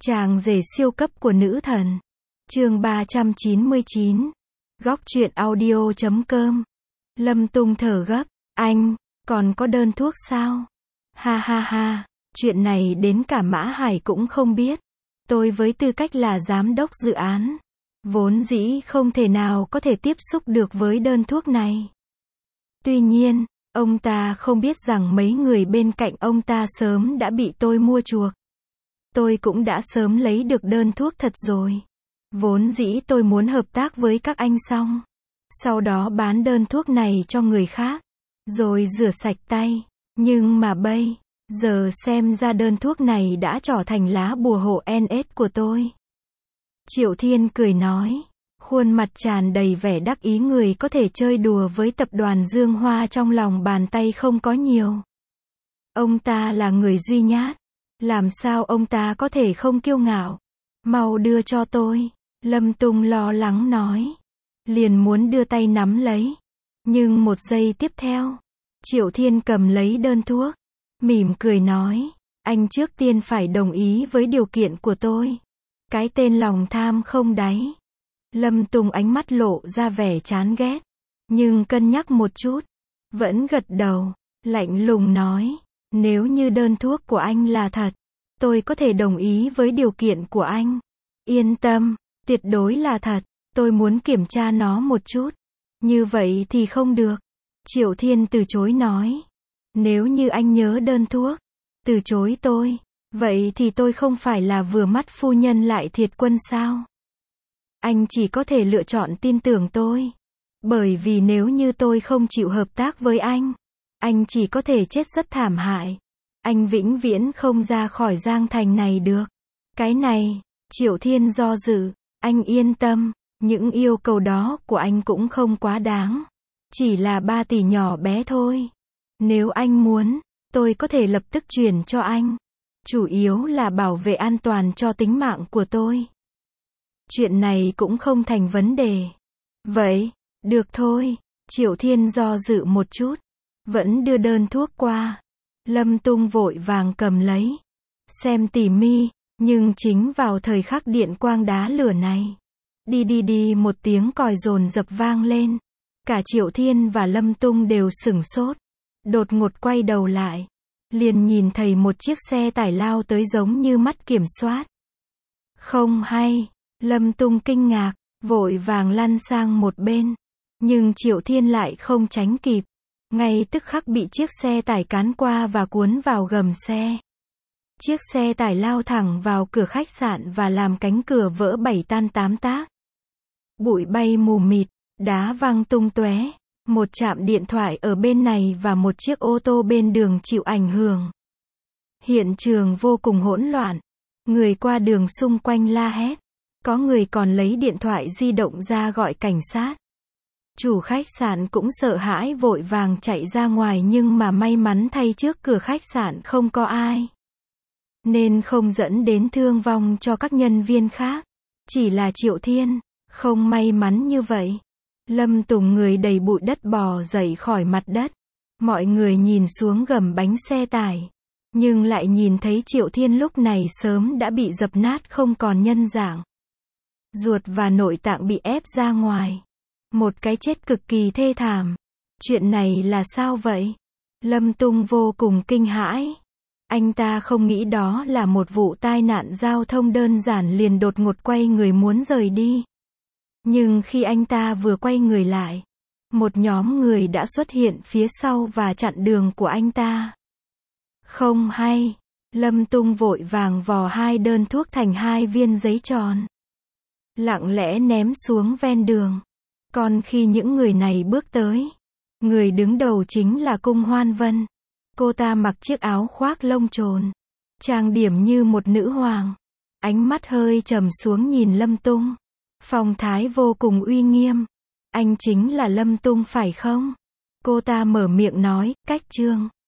Chàng rể siêu cấp của nữ thần. Chương 399. Góc truyện audio.com. Lâm Tung thở gấp. Anh, còn có đơn thuốc sao? Ha ha ha, chuyện này đến cả Mã Hải cũng không biết. Tôi với tư cách là giám đốc dự án, vốn dĩ không thể nào có thể tiếp xúc được với đơn thuốc này. Tuy nhiên, ông ta không biết rằng mấy người bên cạnh ông ta sớm đã bị tôi mua chuộc. Tôi cũng đã sớm lấy được đơn thuốc thật rồi. Vốn dĩ tôi muốn hợp tác với các anh xong, sau đó bán đơn thuốc này cho người khác, rồi rửa sạch tay. Nhưng mà bây giờ xem ra đơn thuốc này đã trở thành lá bùa hộ NS của tôi. Triệu Thiên cười nói, khuôn mặt tràn đầy vẻ đắc ý, người có thể chơi đùa với tập đoàn Dương Hoa trong lòng bàn tay không có nhiều. Ông ta là người duy nhát, làm sao ông ta có thể không kiêu ngạo? Mau đưa cho tôi. Lâm Tung lo lắng nói. Liền muốn đưa tay nắm lấy. Nhưng một giây tiếp theo, Triệu Thiên cầm lấy đơn thuốc, mỉm cười nói, anh trước tiên phải đồng ý với điều kiện của tôi. Cái tên lòng tham không đáy. Lâm Tung ánh mắt lộ ra vẻ chán ghét, nhưng cân nhắc một chút, vẫn gật đầu, lạnh lùng nói, nếu như đơn thuốc của anh là thật, tôi có thể đồng ý với điều kiện của anh. Yên tâm, tuyệt đối là thật, tôi muốn kiểm tra nó một chút. Như vậy thì không được. Triệu Thiên từ chối nói, nếu như anh nhớ đơn thuốc, từ chối tôi, vậy thì tôi không phải là vừa mắt phu nhân lại thiệt quân sao? Anh chỉ có thể lựa chọn tin tưởng tôi. Bởi vì nếu như tôi không chịu hợp tác với anh chỉ có thể chết rất thảm hại. Anh vĩnh viễn không ra khỏi Giang Thành này được. Cái này, Triệu Thiên do dự, anh yên tâm, những yêu cầu đó của anh cũng không quá đáng. Chỉ là 3 tỷ nhỏ bé thôi. Nếu anh muốn, tôi có thể lập tức chuyển cho anh. Chủ yếu là bảo vệ an toàn cho tính mạng của tôi. Chuyện này cũng không thành vấn đề. Vậy, được thôi. Triệu Thiên do dự một chút, vẫn đưa đơn thuốc qua. Lâm Tung vội vàng cầm lấy, xem tỉ mỉ, nhưng chính vào thời khắc điện quang đá lửa này, đi một tiếng còi dồn dập vang lên. Cả Triệu Thiên và Lâm Tung đều sửng sốt, đột ngột quay đầu lại, liền nhìn thấy một chiếc xe tải lao tới giống như mắt kiểm soát. Không hay, Lâm Tung kinh ngạc, vội vàng lăn sang một bên, nhưng Triệu Thiên lại không tránh kịp, ngay tức khắc bị chiếc xe tải cán qua và cuốn vào gầm xe. Chiếc xe tải lao thẳng vào cửa khách sạn và làm cánh cửa vỡ 7 tan 8 tác. Bụi bay mù mịt, đá văng tung tóe. Một trạm điện thoại ở bên này và một chiếc ô tô bên đường chịu ảnh hưởng. Hiện trường vô cùng hỗn loạn. Người qua đường xung quanh la hét. Có người còn lấy điện thoại di động ra gọi cảnh sát. Chủ khách sạn cũng sợ hãi vội vàng chạy ra ngoài, nhưng mà may mắn thay trước cửa khách sạn không có ai, nên không dẫn đến thương vong cho các nhân viên khác. Chỉ là Triệu Thiên không may mắn như vậy. Lâm Tùng người đầy bụi đất bò dậy khỏi mặt đất. Mọi người nhìn xuống gầm bánh xe tải, nhưng lại nhìn thấy Triệu Thiên lúc này sớm đã bị dập nát không còn nhân dạng. Ruột và nội tạng bị ép ra ngoài. Một cái chết cực kỳ thê thảm. Chuyện này là sao vậy? Lâm Tung vô cùng kinh hãi. Anh ta không nghĩ đó là một vụ tai nạn giao thông đơn giản, liền đột ngột quay người muốn rời đi. Nhưng khi anh ta vừa quay người lại, một nhóm người đã xuất hiện phía sau và chặn đường của anh ta. Không hay, Lâm Tung vội vàng vò 2 đơn thuốc thành 2 viên giấy tròn, lặng lẽ ném xuống ven đường. Còn khi những người này bước tới, người đứng đầu chính là Cung Hoan Vân. Cô ta mặc chiếc áo khoác lông trồn, trang điểm như một nữ hoàng, ánh mắt hơi trầm xuống nhìn Lâm Tung, phong thái vô cùng uy nghiêm. Anh chính là Lâm Tung phải không? Cô ta mở miệng nói, cách Trương.